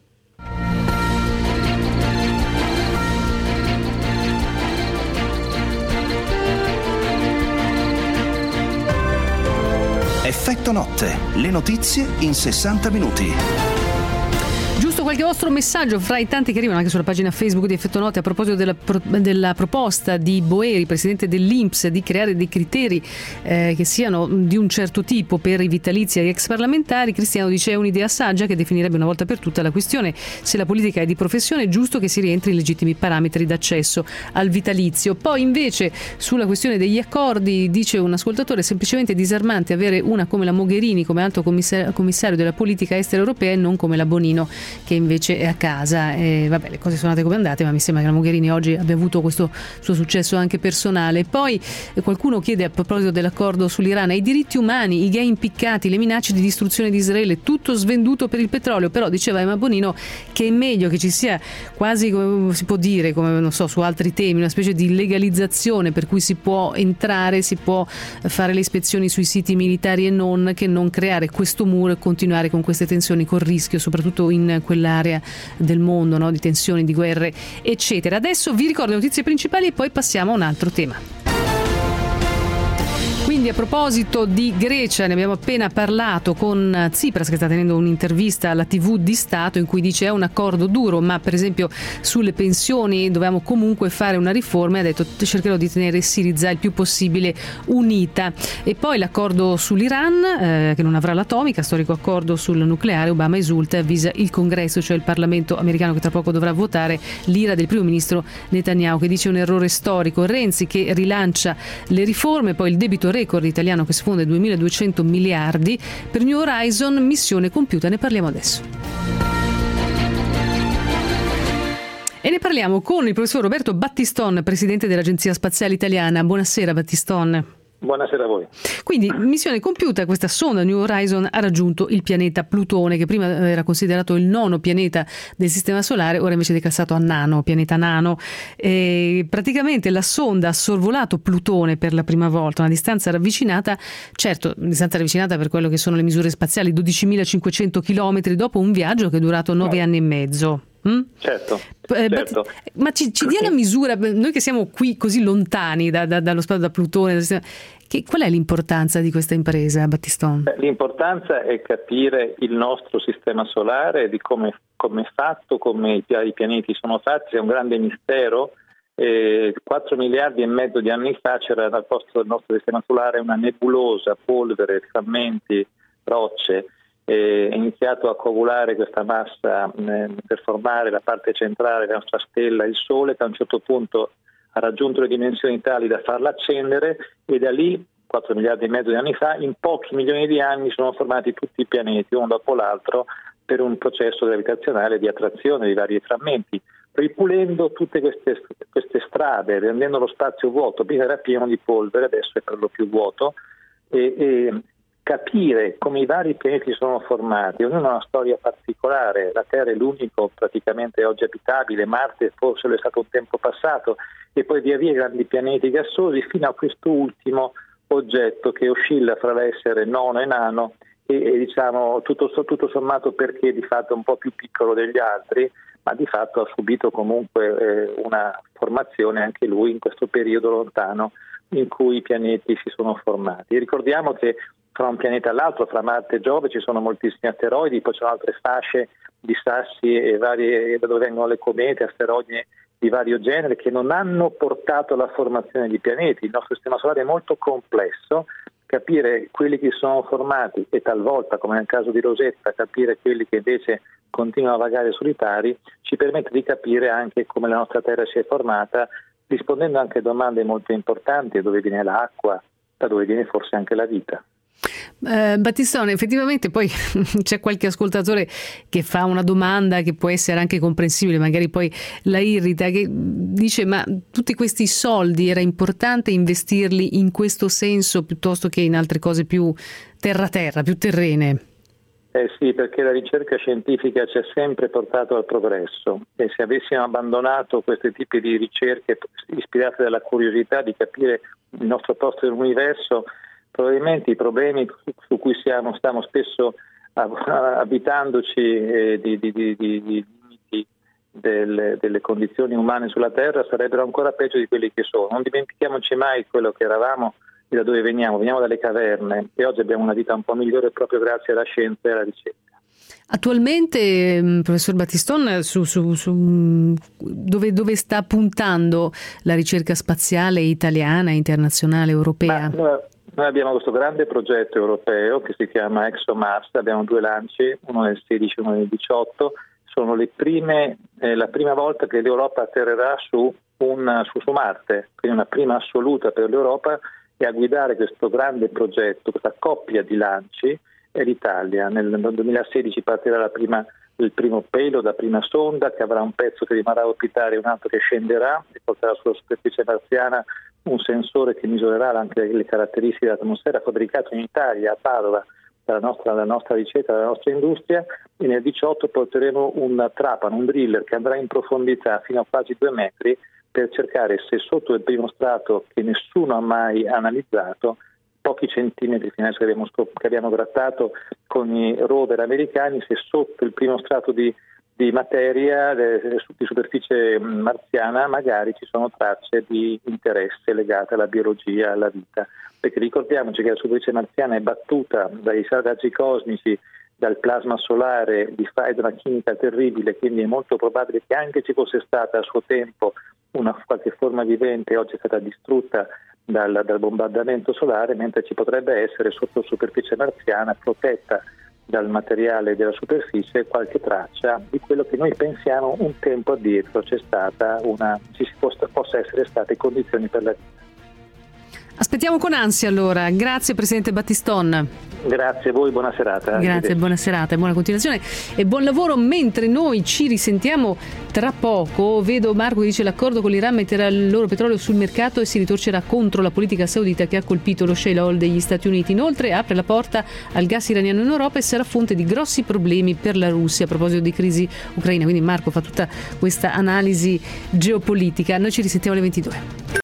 Effetto Notte, le notizie in sessanta minuti. Giusto qualche vostro messaggio fra i tanti che arrivano anche sulla pagina Facebook di Effetto Notte a proposito della, pro, della proposta di Boeri, presidente dell'I N P S, di creare dei criteri eh, che siano di un certo tipo per i vitalizi agli ex parlamentari. Cristiano dice: è un'idea saggia che definirebbe una volta per tutta la questione. Se la politica è di professione è giusto che si rientri in legittimi parametri d'accesso al vitalizio. Poi invece sulla questione degli accordi dice un ascoltatore: è semplicemente disarmante avere una come la Mogherini come alto commissario, commissario della politica estera europea e non come la Bonino che invece è a casa. E vabbè, le cose sono andate come andate, ma mi sembra che la Mogherini oggi abbia avuto questo suo successo anche personale. Poi eh, qualcuno chiede a proposito dell'accordo sull'Iran: i diritti umani, i gay impiccati, le minacce di distruzione di Israele, tutto svenduto per il petrolio. Però diceva Emma Bonino che è meglio che ci sia quasi, come si può dire, come non so, su altri temi, una specie di legalizzazione per cui si può entrare, si può fare le ispezioni sui siti militari e non, che non creare questo muro e continuare con queste tensioni, col rischio soprattutto in quell'area del mondo, no? Di tensioni, di guerre, eccetera. Adesso vi ricordo le notizie principali e poi passiamo a un altro tema. Quindi a proposito di Grecia ne abbiamo appena parlato con Tsipras, che sta tenendo un'intervista alla tivù di Stato in cui dice è un accordo duro, ma per esempio sulle pensioni dobbiamo comunque fare una riforma, e ha detto cercherò di tenere Syriza il più possibile unita. E poi l'accordo sull'Iran eh, che non avrà l'atomica, storico accordo sul nucleare. Obama esulta e avvisa il Congresso, cioè il Parlamento americano, che tra poco dovrà votare l'ira del primo ministro Netanyahu, che dice un errore storico. Renzi che rilancia le riforme. Poi il debito record italiano che sfonda i duemiladuecento miliardi. Per New Horizon missione compiuta, ne parliamo adesso. E ne parliamo con il professor Roberto Battiston, presidente dell'Agenzia Spaziale Italiana. Buonasera Battiston. Buonasera a voi. Quindi, missione compiuta, questa sonda New Horizon ha raggiunto il pianeta Plutone, che prima era considerato il nono pianeta del Sistema Solare, ora invece è declassato a nano, pianeta nano. E praticamente la sonda ha sorvolato Plutone per la prima volta, una distanza ravvicinata, certo, distanza ravvicinata per quello che sono le misure spaziali, dodicimilacinquecento chilometri, dopo un viaggio che è durato nove anni e mezzo. Mm? Certo, eh, certo. Ma ci, ci dia la misura, noi che siamo qui così lontani da, da, dallo spazio, da Plutone, che, qual è l'importanza di questa impresa, Battiston? L'importanza è capire il nostro sistema solare, di come, come è fatto, come i, i pianeti sono fatti, è un grande mistero. Eh, quattro miliardi e mezzo di anni fa c'era al posto del nostro sistema solare una nebulosa, polvere, frammenti, rocce. eh, è iniziato a coagulare questa massa eh, per formare la parte centrale della nostra stella, il Sole, che a un certo punto ha raggiunto le dimensioni tali da farla accendere, e da lì, quattro miliardi e mezzo di anni fa, in pochi milioni di anni sono formati tutti i pianeti, uno dopo l'altro, per un processo gravitazionale di attrazione di vari frammenti, ripulendo tutte queste, queste strade, rendendo lo spazio vuoto. Prima era pieno di polvere, adesso è per lo più vuoto, e, e capire come i vari pianeti sono formati, ognuno ha una storia particolare. La Terra è l'unico praticamente oggi abitabile, Marte forse lo è stato un tempo passato, e poi via via i grandi pianeti gassosi, fino a questo ultimo oggetto che oscilla fra l'essere nono e nano, e, e diciamo tutto, tutto sommato perché di fatto è un po' più piccolo degli altri, ma di fatto ha subito comunque eh, una formazione anche lui in questo periodo lontano in cui i pianeti si sono formati. E ricordiamo che fra un pianeta all'altro, fra Marte e Giove, ci sono moltissimi asteroidi, poi ci sono altre fasce di sassi e varie, da dove vengono le comete, asteroidi di vario genere, che non hanno portato alla formazione di pianeti. Il nostro sistema solare è molto complesso, capire quelli che sono formati e talvolta, come nel caso di Rosetta, capire quelli che invece continuano a vagare solitari, ci permette di capire anche come la nostra Terra si è formata, rispondendo anche a domande molto importanti: da dove viene l'acqua, da dove viene forse anche la vita. Eh, Battistone, effettivamente poi c'è qualche ascoltatore che fa una domanda che può essere anche comprensibile, magari poi la irrita, che dice: ma tutti questi soldi era importante investirli in questo senso piuttosto che in altre cose più terra-terra, più terrene? Eh sì, perché la ricerca scientifica ci ha sempre portato al progresso, e se avessimo abbandonato questi tipi di ricerche ispirate dalla curiosità di capire il nostro posto nell'universo, probabilmente i problemi su cui siamo, stiamo spesso abitandoci eh, di, di, di, di, di limiti delle, delle condizioni umane sulla Terra sarebbero ancora peggio di quelli che sono. Non dimentichiamoci mai quello che eravamo e da dove veniamo. Veniamo dalle caverne, e oggi abbiamo una vita un po' migliore proprio grazie alla scienza e alla ricerca. Attualmente, professor Battistone, su, su, su, dove, dove sta puntando la ricerca spaziale italiana, internazionale, europea? Ma, Noi abbiamo questo grande progetto europeo che si chiama ExoMars, abbiamo due lanci, uno nel sedici e uno nel diciotto, sono le prime, eh, la prima volta che l'Europa atterrerà su, un, su, su Marte, quindi una prima assoluta per l'Europa, e a guidare questo grande progetto, questa coppia di lanci, è l'Italia. Nel, nel duemilasedici partirà la prima, il primo payload, la prima sonda, che avrà un pezzo che rimarrà a orbitare e un altro che scenderà e porterà sulla superficie marziana un sensore che misurerà anche le caratteristiche dell'atmosfera, fabbricato in Italia, a Padova, dalla nostra, dalla nostra ricerca, dalla nostra industria. E nel diciotto porteremo un trapano, un driller che andrà in profondità fino a quasi due metri per cercare se sotto il primo strato, che nessuno ha mai analizzato, pochi centimetri fino adesso che abbiamo, che abbiamo grattato con i rover americani, se sotto il primo strato di di materia di superficie marziana magari ci sono tracce di interesse legate alla biologia, alla vita, perché ricordiamoci che la superficie marziana è battuta dai raggi cosmici, dal plasma solare, di fa- da una chimica terribile, quindi è molto probabile che anche ci fosse stata a suo tempo una qualche forma vivente, oggi è stata distrutta dal, dal bombardamento solare, mentre ci potrebbe essere sotto superficie marziana, protetta dal materiale della superficie, qualche traccia di quello che noi pensiamo un tempo addietro c'è stata una, ci si possa, possa essere state condizioni per la vita. Aspettiamo con ansia allora. Grazie Presidente Battistone. Grazie a voi, buona serata. Grazie, buona serata e buona continuazione e buon lavoro, mentre noi ci risentiamo tra poco. Vedo Marco che dice: l'accordo con l'Iran metterà il loro petrolio sul mercato e si ritorcerà contro la politica saudita che ha colpito lo shale oil degli Stati Uniti. Inoltre apre la porta al gas iraniano in Europa e sarà fonte di grossi problemi per la Russia a proposito di crisi ucraina. Quindi Marco fa tutta questa analisi geopolitica. Noi ci risentiamo alle ventidue.